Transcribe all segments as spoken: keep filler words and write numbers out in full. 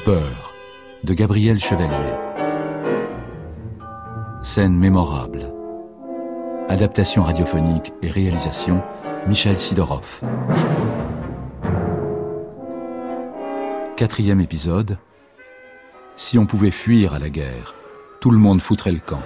Peur, de Gabriel Chevalier. Scène mémorable. Adaptation radiophonique et réalisation, Michel Sidorov. Quatrième épisode. Si on pouvait fuir à la guerre, tout le monde foutrait le camp.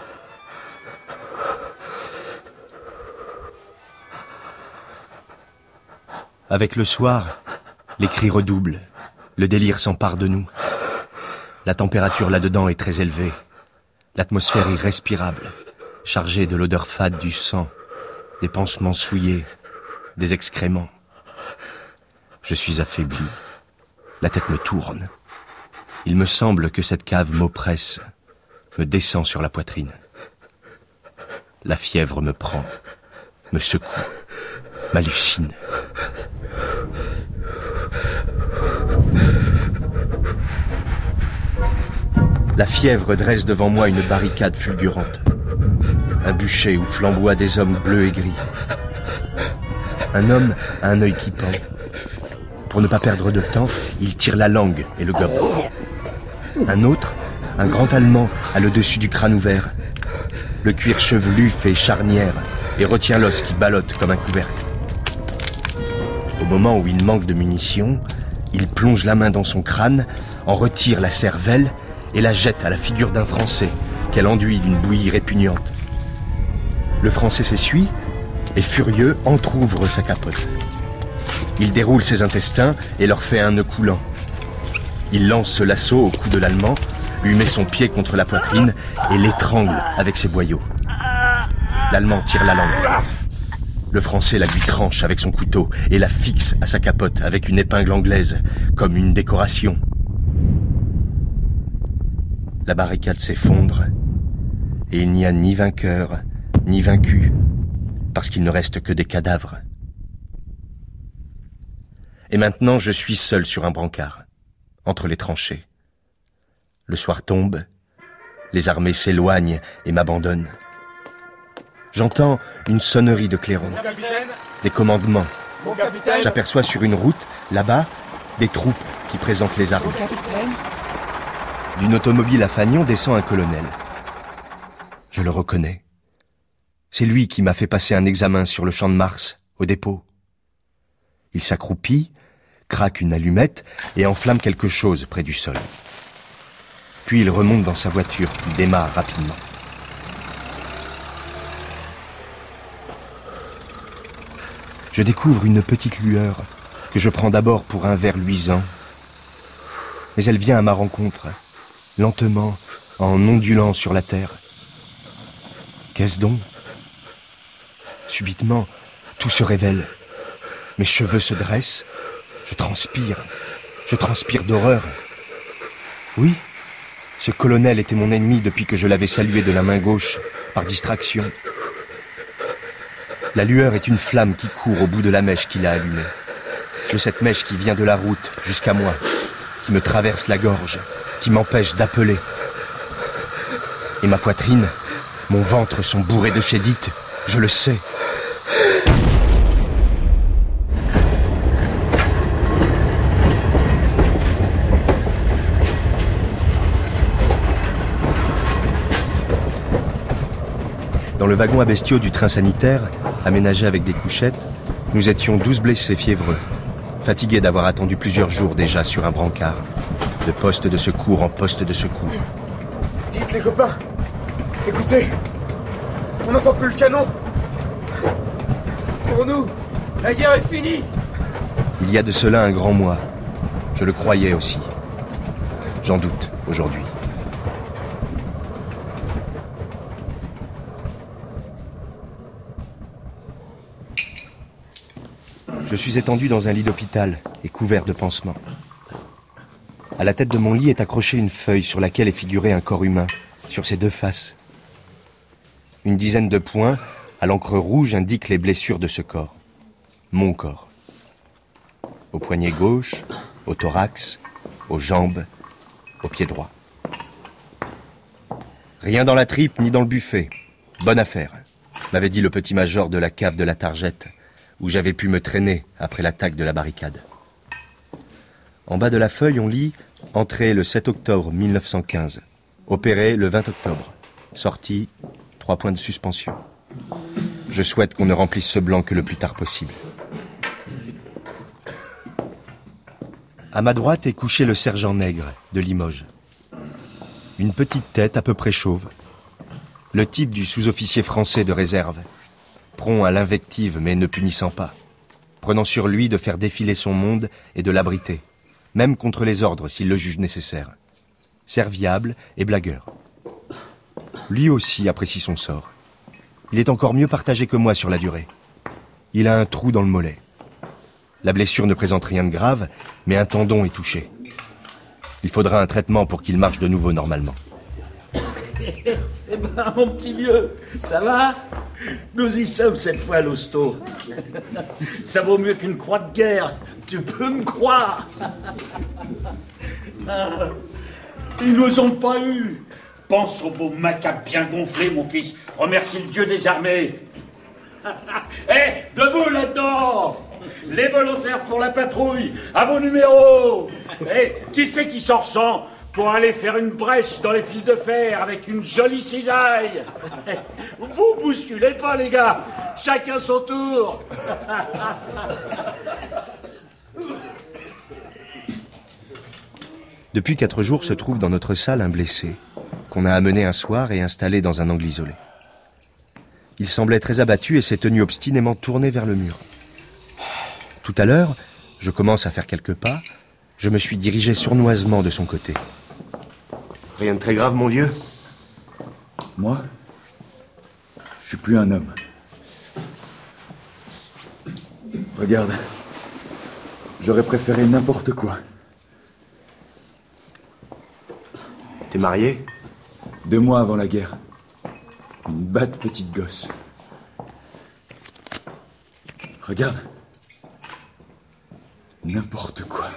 Avec le soir, les cris redoublent, le délire s'empare de nous. La température là-dedans est très élevée, l'atmosphère irrespirable, chargée de l'odeur fade du sang, des pansements souillés, des excréments. Je suis affaibli, la tête me tourne. Il me semble que cette cave m'oppresse, me descend sur la poitrine. La fièvre me prend, me secoue, m'hallucine. La fièvre dresse devant moi une barricade fulgurante. Un bûcher où flamboient des hommes bleus et gris. Un homme a un œil qui pend. Pour ne pas perdre de temps, il tire la langue et le gobe. Un autre, un grand Allemand, a le dessus du crâne ouvert. Le cuir chevelu fait charnière et retient l'os qui ballotte comme un couvercle. Au moment où il manque de munitions, il plonge la main dans son crâne, en retire la cervelle et la jette à la figure d'un Français qu'elle enduit d'une bouillie répugnante. Le Français s'essuie et, furieux, entr'ouvre sa capote. Il déroule ses intestins et leur fait un nœud coulant. Il lance ce lasso au cou de l'Allemand, lui met son pied contre la poitrine et l'étrangle avec ses boyaux. L'Allemand tire la langue. Le Français la lui tranche avec son couteau et la fixe à sa capote avec une épingle anglaise, comme une décoration. La barricade s'effondre et il n'y a ni vainqueur, ni vaincu, parce qu'il ne reste que des cadavres. Et maintenant, je suis seul sur un brancard, entre les tranchées. Le soir tombe, les armées s'éloignent et m'abandonnent. J'entends une sonnerie de clairon, des commandements. J'aperçois sur une route, là-bas, des troupes qui présentent les armes. D'une automobile à fanion descend un colonel. Je le reconnais. C'est lui qui m'a fait passer un examen sur le champ de Mars, au dépôt. Il s'accroupit, craque une allumette et enflamme quelque chose près du sol. Puis il remonte dans sa voiture qui démarre rapidement. Je découvre une petite lueur que je prends d'abord pour un ver luisant. Mais elle vient à ma rencontre, lentement, en ondulant sur la terre. Qu'est-ce donc ? Subitement, tout se révèle. Mes cheveux se dressent, je transpire, je transpire d'horreur. Oui, ce colonel était mon ennemi depuis que je l'avais salué de la main gauche, par distraction. La lueur est une flamme qui court au bout de la mèche qu'il a allumée. De cette mèche qui vient de la route jusqu'à moi, qui me traverse la gorge, qui m'empêche d'appeler. Et ma poitrine, mon ventre sont bourrés de chédite, je le sais. Dans le wagon à bestiaux du train sanitaire, aménagé avec des couchettes, nous étions douze blessés fiévreux, fatigués d'avoir attendu plusieurs jours déjà sur un brancard, de poste de secours en poste de secours. Dites les copains, écoutez, on n'entend plus le canon. Pour nous, la guerre est finie. Il y a de cela un grand mois. Je le croyais aussi. J'en doute aujourd'hui. Je suis étendu dans un lit d'hôpital et couvert de pansements. À la tête de mon lit est accrochée une feuille sur laquelle est figuré un corps humain, sur ses deux faces. Une dizaine de points, à l'encre rouge, indiquent les blessures de ce corps. Mon corps. Au poignet gauche, au thorax, aux jambes, au pied droit. Rien dans la tripe ni dans le buffet. Bonne affaire, m'avait dit le petit major de la cave de la Targette, où j'avais pu me traîner après l'attaque de la barricade. En bas de la feuille, on lit Entré le sept octobre mille neuf cent quinze. Opéré le vingt octobre. Sortie, trois points de suspension. Je souhaite qu'on ne remplisse ce blanc que le plus tard possible. À ma droite est couché le sergent Nègre, de Limoges. Une petite tête à peu près chauve. Le type du sous-officier français de réserve. Prompt à l'invective mais ne punissant pas. Prenant sur lui de faire défiler son monde et de l'abriter. Même contre les ordres s'il le juge nécessaire. Serviable et blagueur. Lui aussi apprécie son sort. Il est encore mieux partagé que moi sur la durée. Il a un trou dans le mollet. La blessure ne présente rien de grave, mais un tendon est touché. Il faudra un traitement pour qu'il marche de nouveau normalement. Eh ben, mon petit vieux, ça va? Nous y sommes cette fois à l'hosto. Ça vaut mieux qu'une croix de guerre, tu peux me croire. Ah, ils nous ont pas eu. Pense au beau macabre bien gonflé, mon fils. Remercie le Dieu des armées. Eh, hey, debout là-dedans! Les volontaires pour la patrouille, à vos numéros! Eh, hey, qui c'est qui s'en ressent pour aller faire une brèche dans les fils de fer avec une jolie cisaille? Vous bousculez pas, les gars! Chacun son tour! Depuis quatre jours se trouve dans notre salle un blessé, qu'on a amené un soir et installé dans un angle isolé. Il semblait très abattu et s'est tenu obstinément tourné vers le mur. Tout à l'heure, je commence à faire quelques pas, je me suis dirigé sournoisement de son côté. Rien de très grave, mon vieux? Moi, je suis plus un homme. Regarde, j'aurais préféré n'importe quoi. T'es marié? Deux mois avant la guerre. Une batte petite gosse. Regarde. N'importe quoi.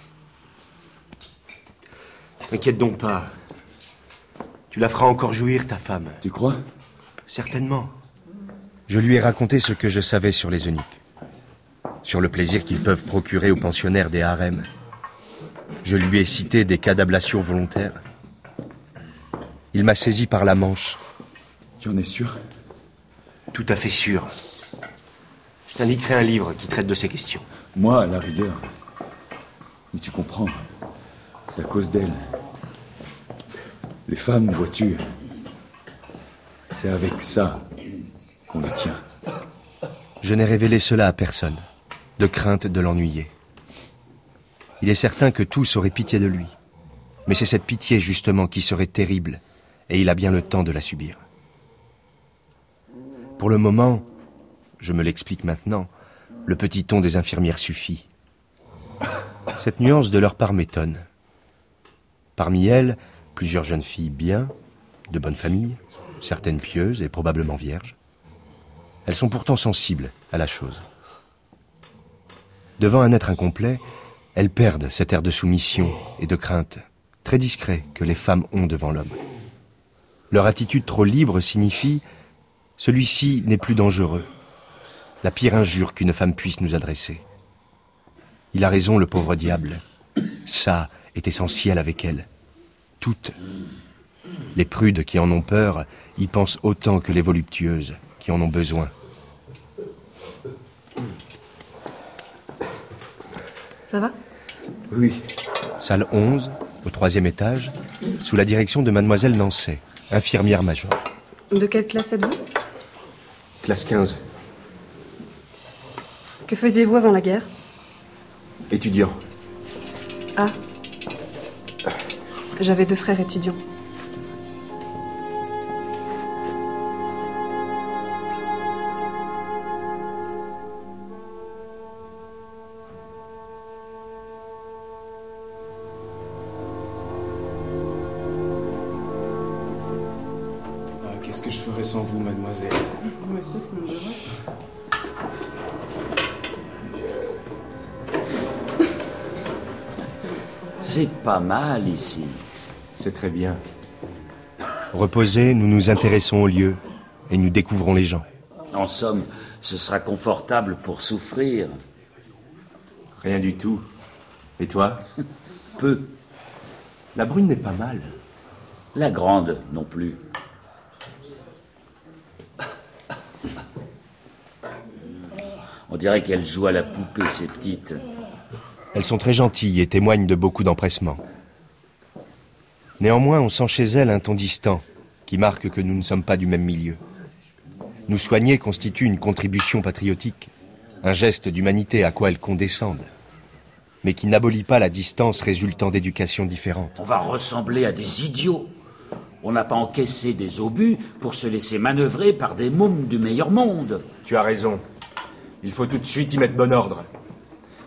T'inquiète donc pas. Tu la feras encore jouir, ta femme. Tu crois? Certainement. Je lui ai raconté ce que je savais sur les eunuques. Sur le plaisir qu'ils peuvent procurer aux pensionnaires des harems. Je lui ai cité des cas d'ablation volontaire. Il m'a saisi par la manche. Tu en es sûr? Tout à fait sûr. Je t'indiquerai un livre qui traite de ces questions. Moi, à la rigueur. Mais tu comprends. C'est à cause d'elle. Les femmes, vois-tu, c'est avec ça qu'on les tient. Je n'ai révélé cela à personne, de crainte de l'ennuyer. Il est certain que tous auraient pitié de lui. Mais c'est cette pitié, justement, qui serait terrible, et il a bien le temps de la subir. Pour le moment, je me l'explique maintenant, le petit ton des infirmières suffit. Cette nuance de leur part m'étonne. Parmi elles, plusieurs jeunes filles bien, de bonne famille, certaines pieuses et probablement vierges. Elles sont pourtant sensibles à la chose. Devant un être incomplet, elles perdent cet air de soumission et de crainte, très discret, que les femmes ont devant l'homme. Leur attitude trop libre signifie « celui-ci n'est plus dangereux », la pire injure qu'une femme puisse nous adresser. Il a raison, le pauvre diable. Ça est essentiel avec elle. Toutes. Les prudes qui en ont peur y pensent autant que les voluptueuses qui en ont besoin. Ça va? Oui. Salle onze, au troisième étage, sous la direction de mademoiselle Nancet, infirmière major. De quelle classe êtes-vous? Classe quinze. Que faisiez-vous avant la guerre? Étudiant. Ah. J'avais deux frères étudiants. Ah, qu'est-ce que je ferais sans vous, mademoiselle? Monsieur, c'est mon devoir. C'est pas mal ici. C'est très bien. Reposés, nous nous intéressons aux lieux et nous découvrons les gens. En somme, ce sera confortable pour souffrir. Rien du tout. Et toi? Peu. La brune n'est pas mal. La grande non plus. On dirait qu'elles jouent à la poupée, ces petites. Elles sont très gentilles et témoignent de beaucoup d'empressement. Néanmoins, on sent chez elles un ton distant, qui marque que nous ne sommes pas du même milieu. Nous soigner constitue une contribution patriotique, un geste d'humanité à quoi elles condescendent, mais qui n'abolit pas la distance résultant d'éducations différentes. On va ressembler à des idiots. On n'a pas encaissé des obus pour se laisser manœuvrer par des mômes du meilleur monde. Tu as raison. Il faut tout de suite y mettre bon ordre. Mademoiselle ?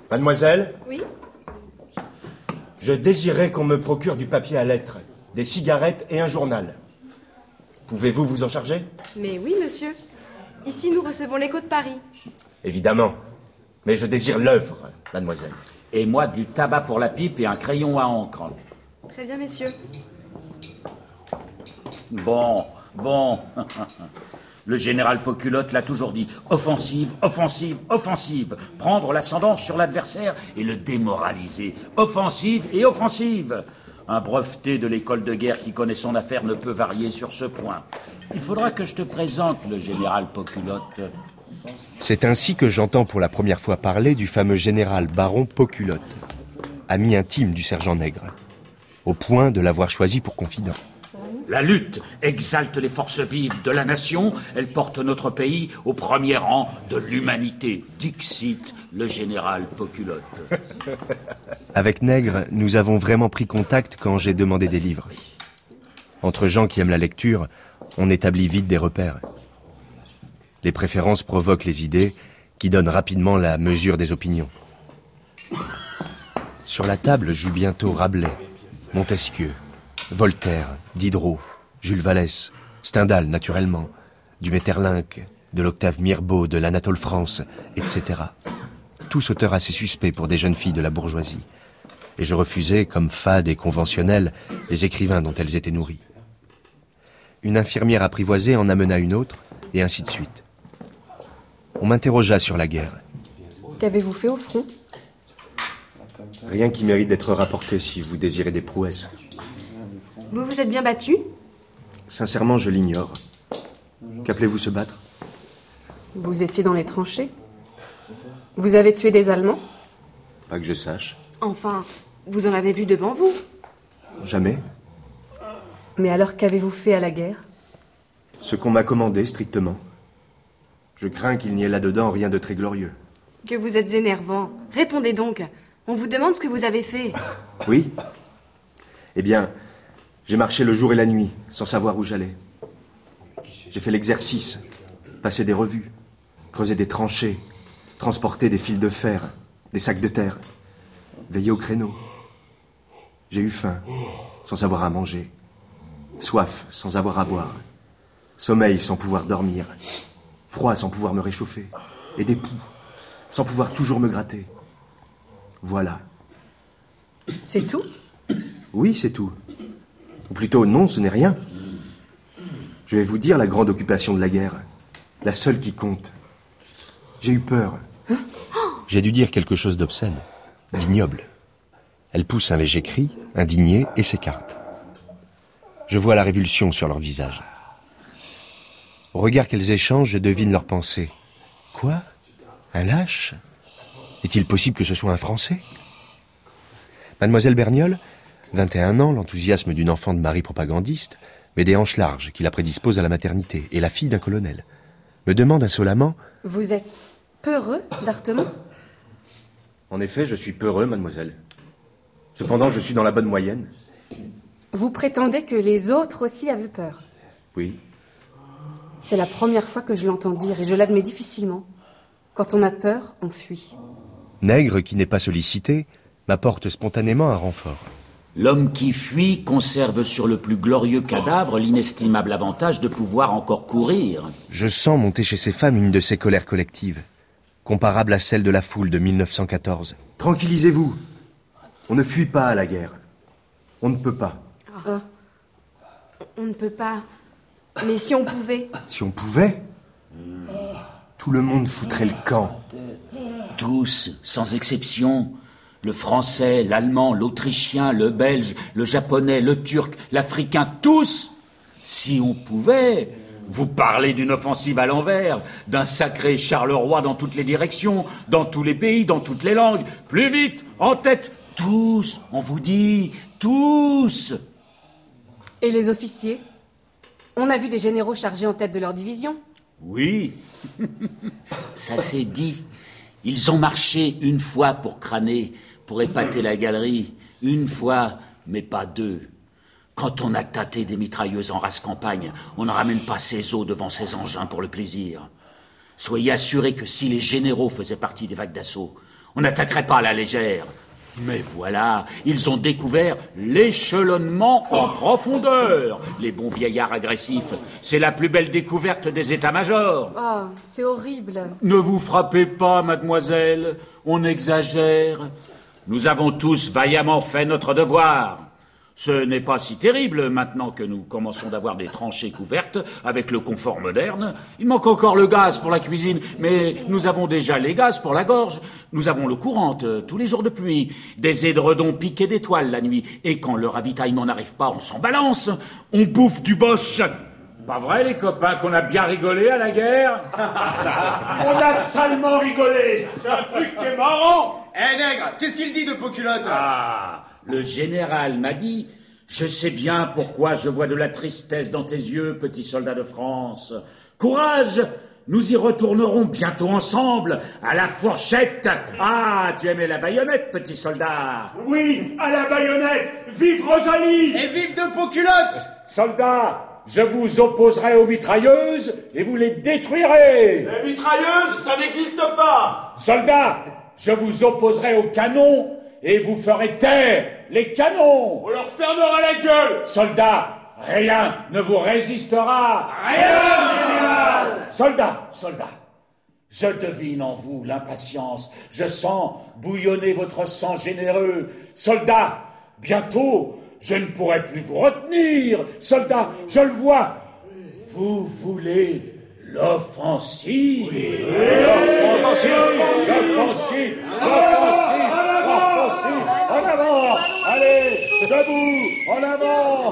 Oui ? Je désirais qu'on me procure du papier à lettres, des cigarettes et un journal. Pouvez-vous vous en charger ? Mais oui, monsieur. Ici, nous recevons l'écho de Paris. Évidemment. Mais je désire l'œuvre, mademoiselle. Et moi, du tabac pour la pipe et un crayon à encre. Très bien, messieurs. Bon, bon. Le général Poculotte l'a toujours dit. Offensive, offensive, offensive. Prendre l'ascendance sur l'adversaire et le démoraliser. Offensive et offensive. Un breveté de l'école de guerre qui connaît son affaire ne peut varier sur ce point. Il faudra que je te présente le général Poculotte. C'est ainsi que j'entends pour la première fois parler du fameux général baron Poculotte, ami intime du sergent Nègre, au point de l'avoir choisi pour confident. La lutte exalte les forces vives de la nation. Elle porte notre pays au premier rang de l'humanité. Dixit, le général Poculotte. Avec Nègre, nous avons vraiment pris contact quand j'ai demandé des livres. Entre gens qui aiment la lecture, on établit vite des repères. Les préférences provoquent les idées, qui donnent rapidement la mesure des opinions. Sur la table jouent bientôt Rabelais, Montesquieu, Voltaire, Diderot, Jules Vallès, Stendhal naturellement, du Maeterlinck, de l'Octave Mirbeau, de l'Anatole France, et cetera. Tous auteurs assez suspects pour des jeunes filles de la bourgeoisie. Et je refusais, comme fades et conventionnels, les écrivains dont elles étaient nourries. Une infirmière apprivoisée en amena une autre, et ainsi de suite. On m'interrogea sur la guerre. Qu'avez-vous fait au front ? Rien qui mérite d'être rapporté si vous désirez des prouesses. Vous vous êtes bien battu ? Sincèrement, je l'ignore. Qu'appelez-vous se battre ? Vous étiez dans les tranchées ? Vous avez tué des Allemands ? Pas que je sache. Enfin, vous en avez vu devant vous. Jamais. Mais alors qu'avez-vous fait à la guerre ? Ce qu'on m'a commandé, strictement. Je crains qu'il n'y ait là-dedans rien de très glorieux. Que vous êtes énervant. Répondez donc. On vous demande ce que vous avez fait. Oui ? Eh bien, j'ai marché le jour et la nuit, sans savoir où j'allais. J'ai fait l'exercice, passé des revues, creusé des tranchées, transporté des fils de fer, des sacs de terre, veillé au créneau. J'ai eu faim, sans avoir à manger. Soif, sans avoir à boire. Sommeil, sans pouvoir dormir. Froid, sans pouvoir me réchauffer. Et des poux, sans pouvoir toujours me gratter. Voilà. C'est tout ? Oui, c'est tout. Ou plutôt, non, ce n'est rien. Je vais vous dire la grande occupation de la guerre. La seule qui compte. J'ai eu peur. J'ai dû dire quelque chose d'obscène, d'ignoble. Elle pousse un léger cri, indignée, et s'écarte. Je vois la révulsion sur leur visage. Au regard qu'elles échangent, je devine leurs pensées. Quoi ? Un lâche ? Est-il possible que ce soit un Français ? Mademoiselle Berniol, vingt et un ans, l'enthousiasme d'une enfant de mari propagandiste, mais des hanches larges qui la prédisposent à la maternité, et la fille d'un colonel, me demande insolemment... Vous êtes peureux d'Artemont ? En effet, je suis peureux, mademoiselle. Cependant, je suis dans la bonne moyenne. Vous prétendez que les autres aussi avaient peur ? Oui. C'est la première fois que je l'entends dire, et je l'admets difficilement. Quand on a peur, on fuit. Nègre, qui n'est pas sollicité, m'apporte spontanément un renfort. L'homme qui fuit conserve sur le plus glorieux cadavre l'inestimable avantage de pouvoir encore courir. Je sens monter chez ces femmes une de ces colères collectives, comparable à celle de la foule de mille neuf cent quatorze. Tranquillisez-vous. On ne fuit pas à la guerre. On ne peut pas. Oh. On ne peut pas. Mais si on pouvait... Si on pouvait, tout le monde foutrait le camp. Tous, sans exception. Le français, l'allemand, l'autrichien, le belge, le japonais, le turc, l'africain, tous, si on pouvait, vous parler d'une offensive à l'envers, d'un sacré Charleroi dans toutes les directions, dans tous les pays, dans toutes les langues, plus vite, en tête, tous, on vous dit, tous. Et les officiers? On a vu des généraux chargés en tête de leur division. Oui, ça s'est dit. Ils ont marché une fois pour crâner, pour épater la galerie. Une fois, mais pas deux. Quand on a tâté des mitrailleuses en race campagne, on ne ramène pas ses os devant ses engins pour le plaisir. Soyez assurés que si les généraux faisaient partie des vagues d'assaut, on n'attaquerait pas à la légère. Mais voilà, ils ont découvert l'échelonnement en profondeur. Les bons vieillards agressifs, c'est la plus belle découverte des états-majors. Oh, c'est horrible. Ne vous frappez pas, mademoiselle, on exagère. Nous avons tous vaillamment fait notre devoir. Ce n'est pas si terrible maintenant que nous commençons d'avoir des tranchées couvertes avec le confort moderne. Il manque encore le gaz pour la cuisine, mais nous avons déjà les gaz pour la gorge. Nous avons l'eau courante tous les jours de pluie, des édredons piqués d'étoiles la nuit. Et quand le ravitaillement n'arrive pas, on s'en balance. On bouffe du Bosch. Pas vrai, les copains, qu'on a bien rigolé à la guerre? On a salement rigolé. C'est un truc qui est marrant. Eh, hey, nègre, qu'est-ce qu'il dit de Peau-Culotte? Ah, le général m'a dit... Je sais bien pourquoi je vois de la tristesse dans tes yeux, petit soldat de France. Courage! Nous y retournerons bientôt ensemble, à la fourchette. Ah, tu aimais la baïonnette, petit soldat? Oui, à la baïonnette. Vive Rosalie! Et vive de Peau-Culotte! Soldats, je vous opposerai aux mitrailleuses et vous les détruirez. Les mitrailleuses, ça n'existe pas. Soldats, je vous opposerai aux canons et vous ferez taire les canons. On leur fermera la gueule. Soldats, rien ne vous résistera. Rien, général. Soldats, soldats, je devine en vous l'impatience. Je sens bouillonner votre sang généreux. Soldats, bientôt, je ne pourrai plus vous retenir. Soldats, je le vois. Vous voulez l'offensive. Oui. L'offensive, l'offensive, l'offensive, l'offensive. En avant. Allez, debout, en avant.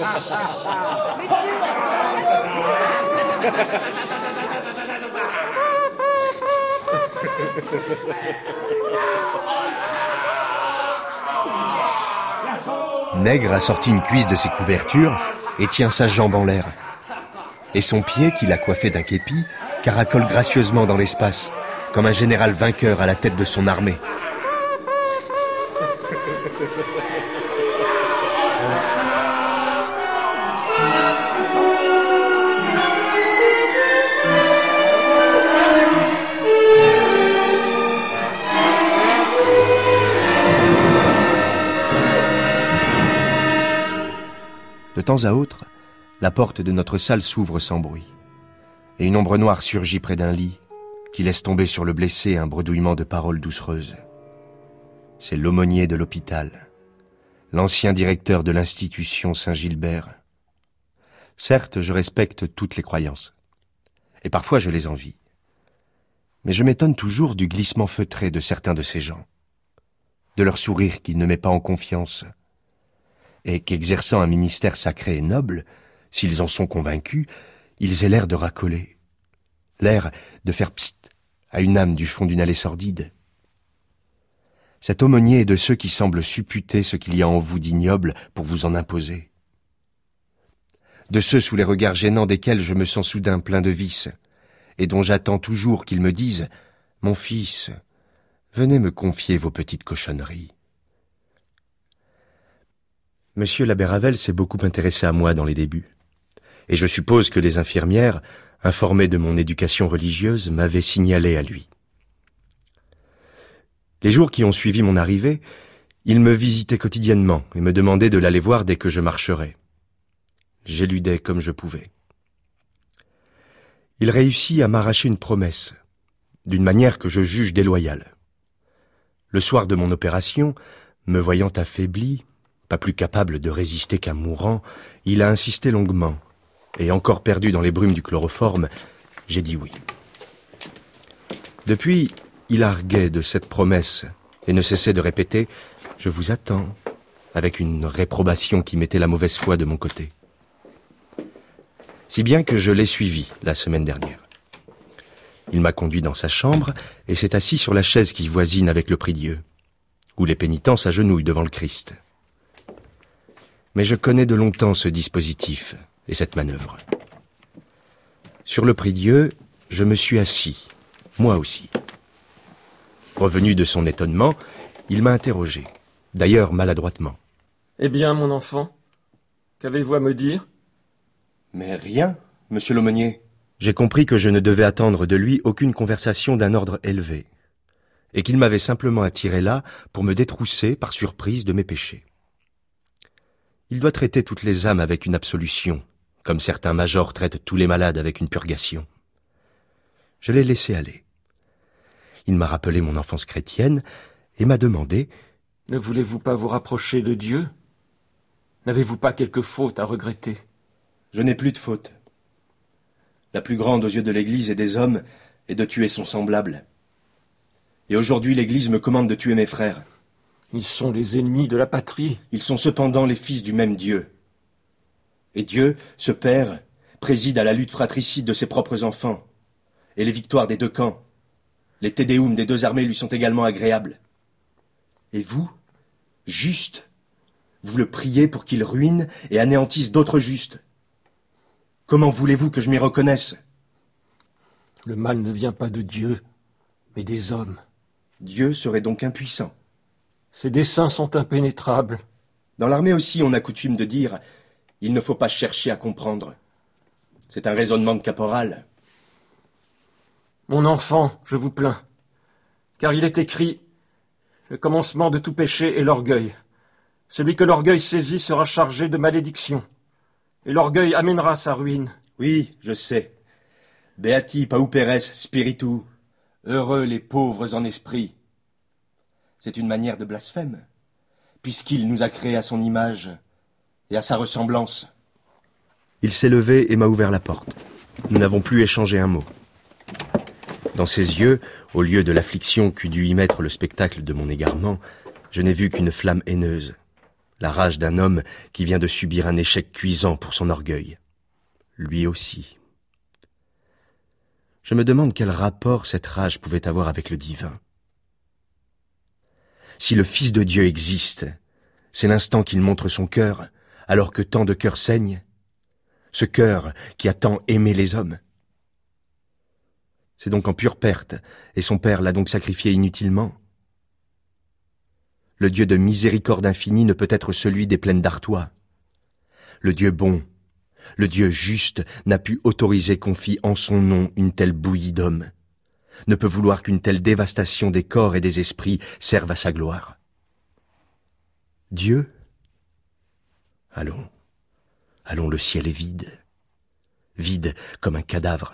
Nègre a sorti une cuisse de ses couvertures et tient sa jambe en l'air. Et son pied, qu'il a coiffé d'un képi, caracole gracieusement dans l'espace, comme un général vainqueur à la tête de son armée. De temps à autre, la porte de notre salle s'ouvre sans bruit, et une ombre noire surgit près d'un lit, qui laisse tomber sur le blessé un bredouillement de paroles doucereuses. C'est l'aumônier de l'hôpital, l'ancien directeur de l'institution Saint-Gilbert. Certes, je respecte toutes les croyances, et parfois je les envie. Mais je m'étonne toujours du glissement feutré de certains de ces gens, de leur sourire qui ne met pas en confiance, et qu'exerçant un ministère sacré et noble, s'ils en sont convaincus, ils aient l'air de racoler, l'air de faire psst à une âme du fond d'une allée sordide. Cet aumônier est de ceux qui semblent supputer ce qu'il y a en vous d'ignoble pour vous en imposer. De ceux sous les regards gênants desquels je me sens soudain plein de vices, et dont j'attends toujours qu'ils me disent « Mon fils, venez me confier vos petites cochonneries. » Monsieur l'abbé Ravel s'est beaucoup intéressé à moi dans les débuts, et je suppose que les infirmières, informées de mon éducation religieuse, m'avaient signalé à lui. Les jours qui ont suivi mon arrivée, il me visitait quotidiennement et me demandait de l'aller voir dès que je marcherais. J'éludais comme je pouvais. Il réussit à m'arracher une promesse, d'une manière que je juge déloyale. Le soir de mon opération, me voyant affaibli, pas plus capable de résister qu'un mourant, il a insisté longuement, et encore perdu dans les brumes du chloroforme, j'ai dit oui. Depuis, il arguait de cette promesse et ne cessait de répéter « Je vous attends », avec une réprobation qui mettait la mauvaise foi de mon côté. Si bien que je l'ai suivi la semaine dernière. Il m'a conduit dans sa chambre et s'est assis sur la chaise qui voisine avec le prie-dieu, où les pénitents s'agenouillent devant le Christ. Mais je connais de longtemps ce dispositif et cette manœuvre. Sur le prie-dieu, je me suis assis, moi aussi. Revenu de son étonnement, il m'a interrogé, d'ailleurs maladroitement. « Eh bien, mon enfant, qu'avez-vous à me dire ?»« Mais rien, monsieur l'aumônier. » J'ai compris que je ne devais attendre de lui aucune conversation d'un ordre élevé, et qu'il m'avait simplement attiré là pour me détrousser par surprise de mes péchés. Il doit traiter toutes les âmes avec une absolution, comme certains majors traitent tous les malades avec une purgation. Je l'ai laissé aller. Il m'a rappelé mon enfance chrétienne et m'a demandé « Ne voulez-vous pas vous rapprocher de Dieu ? N'avez-vous pas quelque faute à regretter ?»« Je n'ai plus de faute. La plus grande aux yeux de l'Église et des hommes est de tuer son semblable. Et aujourd'hui, l'Église me commande de tuer mes frères. Ils sont les ennemis de la patrie. Ils sont cependant les fils du même Dieu. Et Dieu, ce Père, préside à la lutte fratricide de ses propres enfants. Et les victoires des deux camps, les Te Deum des deux armées lui sont également agréables. Et vous, justes, vous le priez pour qu'il ruine et anéantisse d'autres justes. Comment voulez-vous que je m'y reconnaisse ? Le mal ne vient pas de Dieu, mais des hommes. Dieu serait donc impuissant. Ses desseins sont impénétrables. Dans l'armée aussi, on a coutume de dire « il ne faut pas chercher à comprendre ». C'est un raisonnement de caporal. Mon enfant, je vous plains, car il est écrit « Le commencement de tout péché est l'orgueil. Celui que l'orgueil saisit sera chargé de malédiction. Et l'orgueil amènera sa ruine. » Oui, je sais. Beati pauperes spiritu. Heureux les pauvres en esprit. C'est une manière de blasphème, puisqu'il nous a créés à son image et à sa ressemblance. Il s'est levé et m'a ouvert la porte. Nous n'avons plus échangé un mot. Dans ses yeux, au lieu de l'affliction qu'eût dû y mettre le spectacle de mon égarement, je n'ai vu qu'une flamme haineuse, la rage d'un homme qui vient de subir un échec cuisant pour son orgueil. Lui aussi. Je me demande quel rapport cette rage pouvait avoir avec le divin. Si le Fils de Dieu existe, c'est l'instant qu'il montre son cœur, alors que tant de cœurs saignent, ce cœur qui a tant aimé les hommes. C'est donc en pure perte, et son Père l'a donc sacrifié inutilement. Le Dieu de miséricorde infinie ne peut être celui des plaines d'Artois. Le Dieu bon, le Dieu juste n'a pu autoriser qu'on fît en son nom une telle bouillie d'hommes, ne peut vouloir qu'une telle dévastation des corps et des esprits serve à sa gloire. Dieu ? Allons, allons, le ciel est vide, vide comme un cadavre.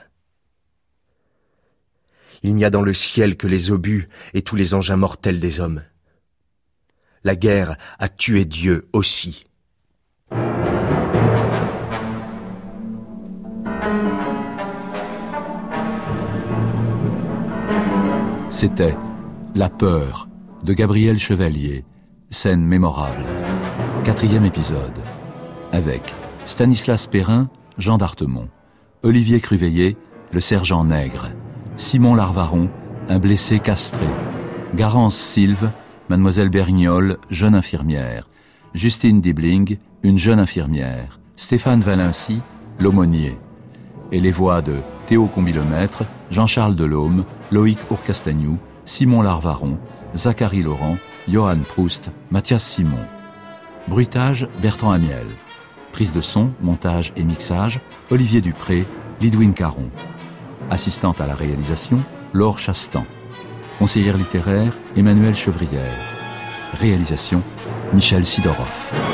Il n'y a dans le ciel que les obus et tous les engins mortels des hommes. La guerre a tué Dieu aussi. C'était La peur de Gabriel Chevalier, scène mémorable. Quatrième épisode. Avec Stanislas Perrin, Jean d'Artemont, Olivier Cruveillet, le sergent Nègre, Simon Larvaron, un blessé castré, Garance Sylve, Mademoiselle Berniol, jeune infirmière, Justine Dibling, une jeune infirmière, Stéphane Valency, l'aumônier, et les voix de Théo Combilomètre, Jean-Charles Delhomme, Loïc Ourcastagnou, Simon Larvaron, Zachary Laurent, Johan Proust, Mathias Simon. Bruitage, Bertrand Amiel. Prise de son, montage et mixage, Olivier Dupré, Lidwin Caron. Assistante à la réalisation, Laure Chastan. Conseillère littéraire, Emmanuelle Chevrière. Réalisation, Michel Sidorov.